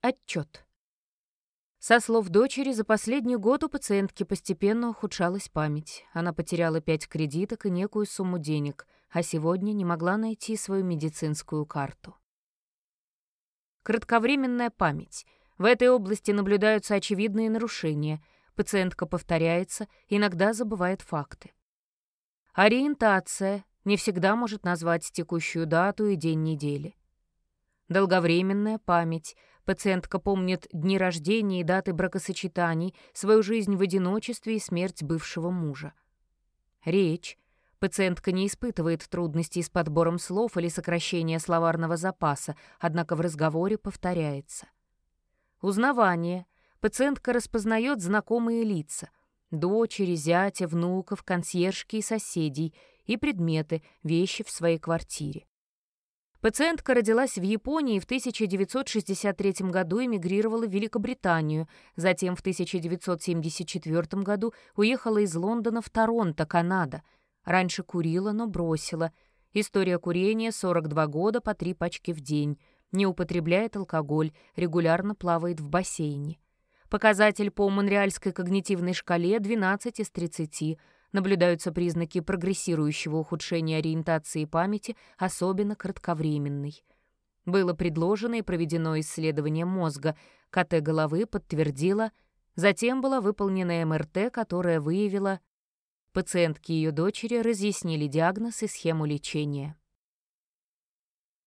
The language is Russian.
Отчет. Со слов дочери, за последний год у пациентки постепенно ухудшалась память. Она потеряла 5 кредиток и некую сумму денег, а сегодня не могла найти свою медицинскую карту. Кратковременная память. В этой области наблюдаются очевидные нарушения. Пациентка повторяется, иногда забывает факты. Ориентация. Не всегда может назвать текущую дату и день недели. Долговременная память. Пациентка помнит дни рождения и даты бракосочетаний, свою жизнь в одиночестве и смерть бывшего мужа. Речь. Пациентка не испытывает трудностей с подбором слов или сокращения словарного запаса, однако в разговоре повторяется. Узнавание. Пациентка распознает знакомые лица — дочери, зятя, внуков, консьержки и соседей, и предметы, вещи в своей квартире. Пациентка родилась в Японии и в 1963 году эмигрировала в Великобританию, затем в 1974 году уехала из Лондона в Торонто, Канада. Раньше курила, но бросила. История курения — 42 года, по 3 пачки в день. Не употребляет алкоголь, регулярно плавает в бассейне. Показатель по Монреальской когнитивной шкале — 12 из 30. Наблюдаются признаки прогрессирующего ухудшения ориентации памяти, особенно кратковременной. Было предложено и проведено исследование мозга. КТ головы подтвердило. Затем была выполнена МРТ, которая выявила. Пациентке и ее дочери разъяснили диагноз и схему лечения.